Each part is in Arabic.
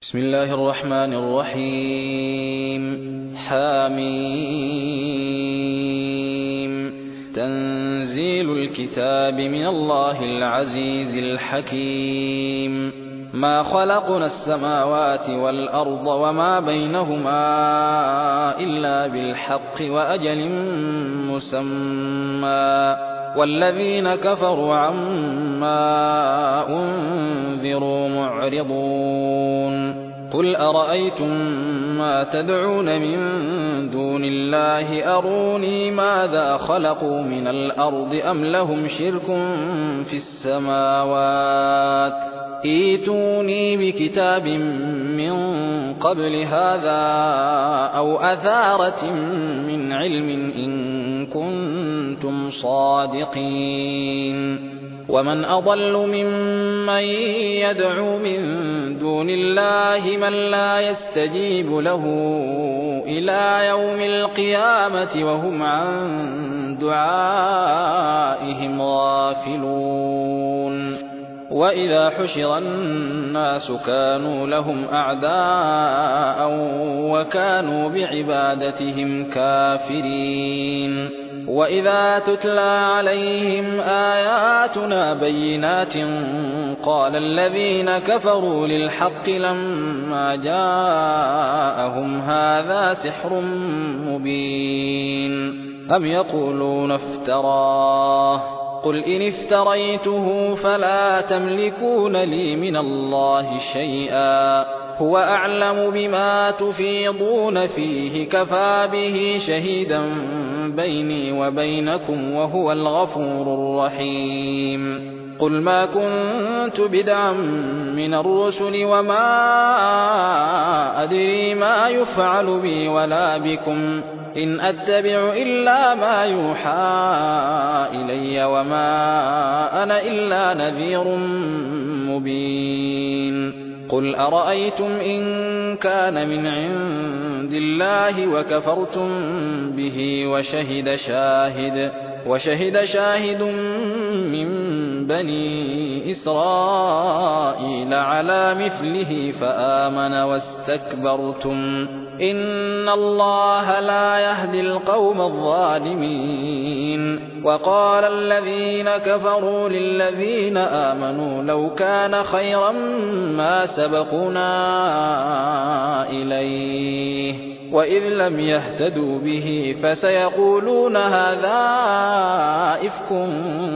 بسم الله الرحمن الرحيم. حاميم. تنزيل الكتاب من الله العزيز الحكيم. ما خلقنا السماوات والأرض وما بينهما إلا بالحق وأجل مسمى، والذين كفروا عما أنذروا معرضون. قل أرأيتم ما تدعون من دون الله أروني ماذا خلقوا من الأرض أم لهم شرك في السماوات، ائتوني بكتاب من قبل هذا أو أثارة من علم إن كنتم صادقين. ومن أضل ممن يدعو من دون الله من لا يستجيب له إلى يوم القيامة وهم عن دعائهم غافلون. وإذا حشر الناس كانوا لهم أعداء وكانوا بعبادتهم كافرين. وإذا تتلى عليهم آياتنا بينات قال الذين كفروا للحق لما جاءهم هذا سحر مبين أم يقولون افتراه قل إن افتريته فلا تملكون لي من الله شيئا هو أعلم بما تفيضون فيه كفى به شهيدا بيني وبينكم وهو الغفور الرحيم. قل ما كنت بدعا من الرسل وما أدري ما يفعل بي ولا بكم إن أتبع إلا ما يوحى إلي وما أنا إلا نذير مبين. قل أرأيتم إن كان من عند الله وكفرتم به وشهد شاهد من بني إسرائيل على مثله فآمن واستكبرتم إن الله لا يهدي القوم الظالمين. وقال الذين كفروا للذين آمنوا لو كان خيرا ما سبقونا إليه وإذ لم يهتدوا به فسيقولون هذا إفك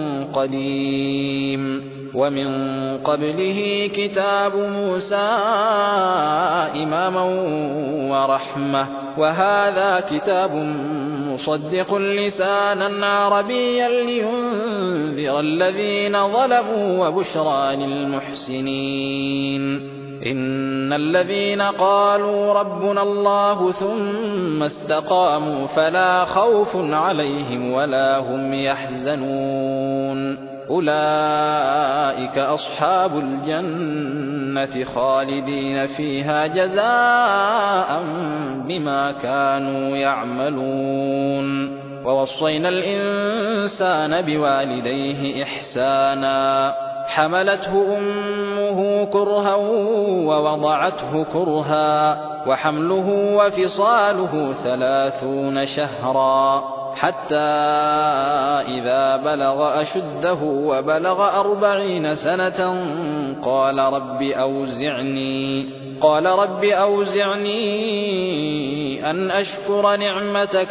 قديم. ومن قبله كتاب موسى إماما ورحمة وهذا كتاب مصدق لسانا عربيا لينذر الذين ظلموا وبشرى للمحسنين. إن الذين قالوا ربنا الله ثم استقاموا فلا خوف عليهم ولا هم يحزنون أولئك أصحاب الجنة خالدين فيها جزاء بما كانوا يعملون. ووصينا الإنسان بوالديه إحسانا حملته أمه كرها ووضعته كرها وحمله وفصاله 30 شهرا حتى إذا بلغ أشده وبلغ 40 سنة قال رب أوزعني أن أشكر نعمتك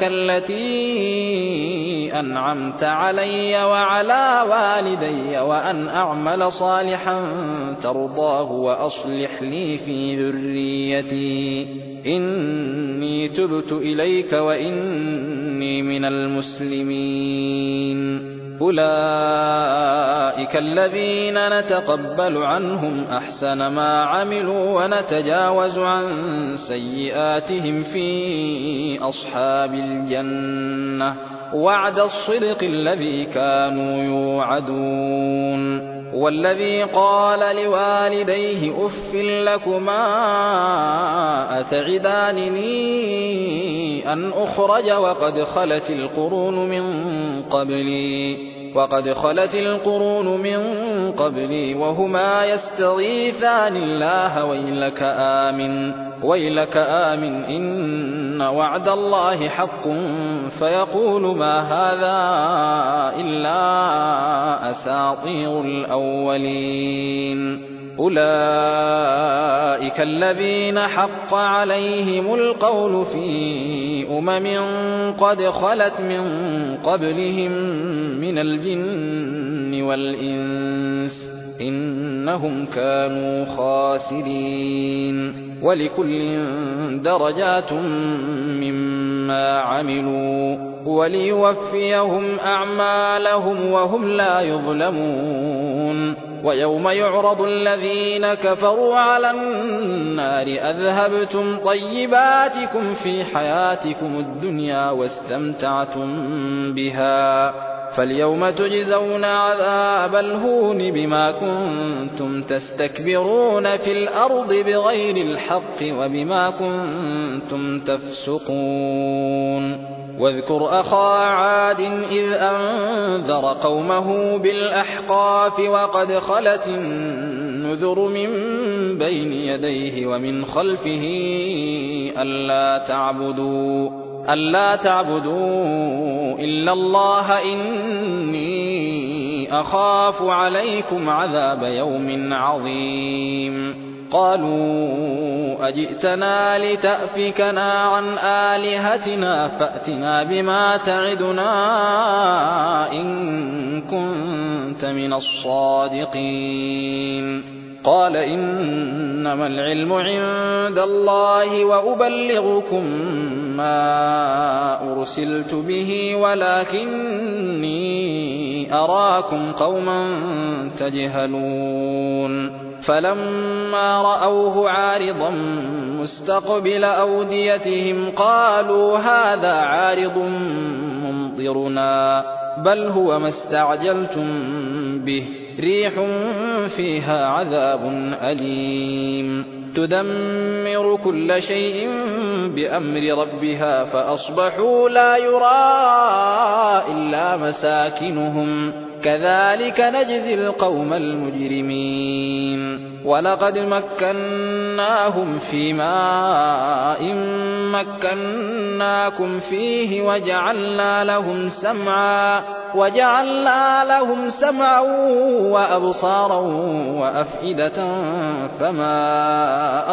التي أنعمت علي وعلى والدي وأن أعمل صالحا ترضاه وأصلح لي في ذريتي إني تبت إليك وإني من المسلمين. أولئك الذين نتقبل عنهم أحسن ما عملوا ونتجاوز عن سيئاتهم في أصحاب الجنة وعد الصدق الذي كانوا يوعدون. والذي قال لوالديه أف لكما أتعدانني أن أخرج وقد خلت القرون من قبلي وقد خلت القرون من قبلي وهما يستغيثان الله ويلك آمن إن وعد الله حق فيقول ما هذا إلا أساطير الأولين أولئك الذين حق عليهم القول في قد خلت من قبلهم من الجن والإنس إنهم كانوا خاسرين ولكل درجات مما عملوا وليوفيهم أعمالهم وهم لا يظلمون ويوم يعرض الذين كفروا على النار أذهبتم طيباتكم في حياتكم الدنيا واستمتعتم بها فاليوم تجزون عذاب الهون بما كنتم تستكبرون في الأرض بغير الحق وبما كنتم تفسقون واذكر أخا عاد إذ أنذر قومه بالأحقاف وقد خلت النذر من بين يديه ومن خلفه ألا تعبدوا إلا الله إني أخاف عليكم عذاب يوم عظيم قالوا أجئتنا لتأفكنا عن آلهتنا فأتنا بما تعدنا إن كنت من الصادقين قال إنما العلم عند الله وأبلغكم ما أرسلت به ولكني أراكم قوما تجهلون فلما رأوه عارضا مستقبل أوديتهم قالوا هذا عارض ممطرنا بل هو ما استعجلتم به ريح فيها عذاب أليم تدمر كل شيء بأمر ربها فأصبحوا لا يرى إلا مساكنهم كذلك نجزي القوم المجرمين ولقد مكناهم في ماء مكناكم فيه وجعلنا لهم سمعا وأبصارا وأفئدة فما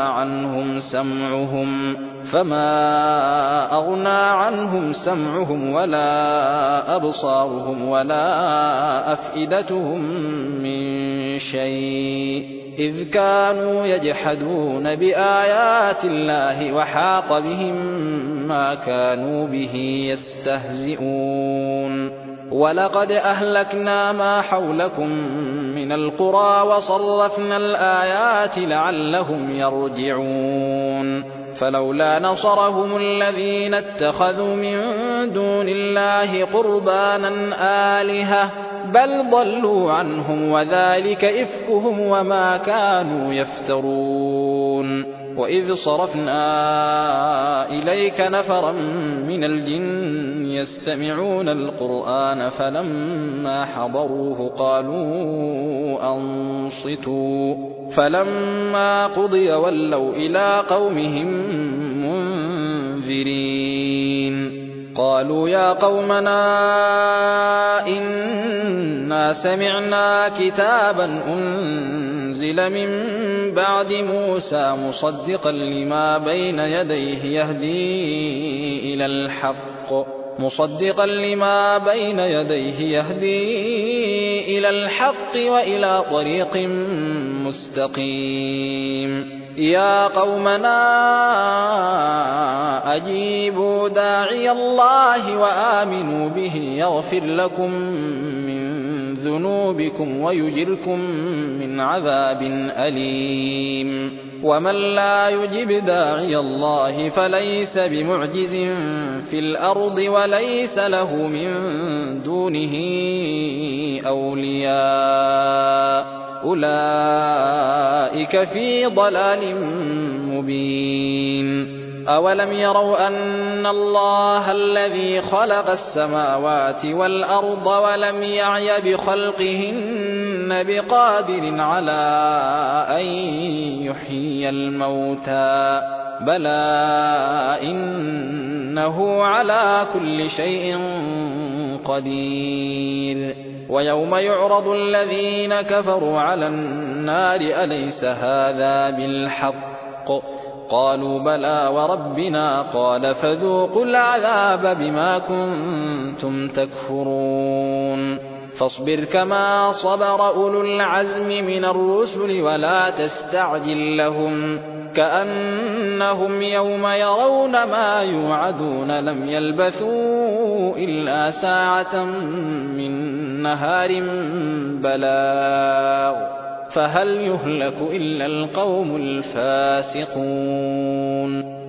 أغنى عنهم سمعهم ولا أبصارهم ولا أفئدتهم من شيء إذ كانوا يجحدون بآيات الله وحاق بهم ما كانوا به يستهزئون ولقد أهلكنا ما حولكم من القرى وصرفنا الآيات لعلهم يرجعون فلولا نصرهم الذين اتخذوا من دون الله قربانا آلهة بل ضلوا عنهم وذلك إفكهم وما كانوا يفترون وإذ صرفنا إليك نفرا من الجن يستمعون القرآن فلما حضروه قالوا أنصتوا فلما قضي ولوا إلى قومهم منذرين قالوا يا قومنا إنا سمعنا كتابا أنزل من بعد موسى مصدقا لما بين يديه يهدي إلى الحق وإلى طريق مستقيم يا قومنا أجيبوا داعي الله وآمنوا به يغفر لكم من ذنوبكم ويجركم من عذاب أليم ومن لا يجب داعي الله فليس بمعجز في الأرض وليس له من دونه أولياء أولئك في ضلال مبين أولم يروا أن الله الذي خلق السماوات والأرض ولم يعي بخلقهن بقادر على أن يحيي الموتى بلى إنه على كل شيء قدير ويوم يعرض الذين كفروا على النار أليس هذا بالحق قالوا بلى وربنا قال فذوقوا العذاب بما كنتم تكفرون فاصبر كما صبر أولو العزم من الرسل ولا تستعجل لهم كأنهم يوم يرون ما يوعدون لم يلبثوا إلا ساعة من نهار بلاغ فهل يهلك إلا القوم الفاسقون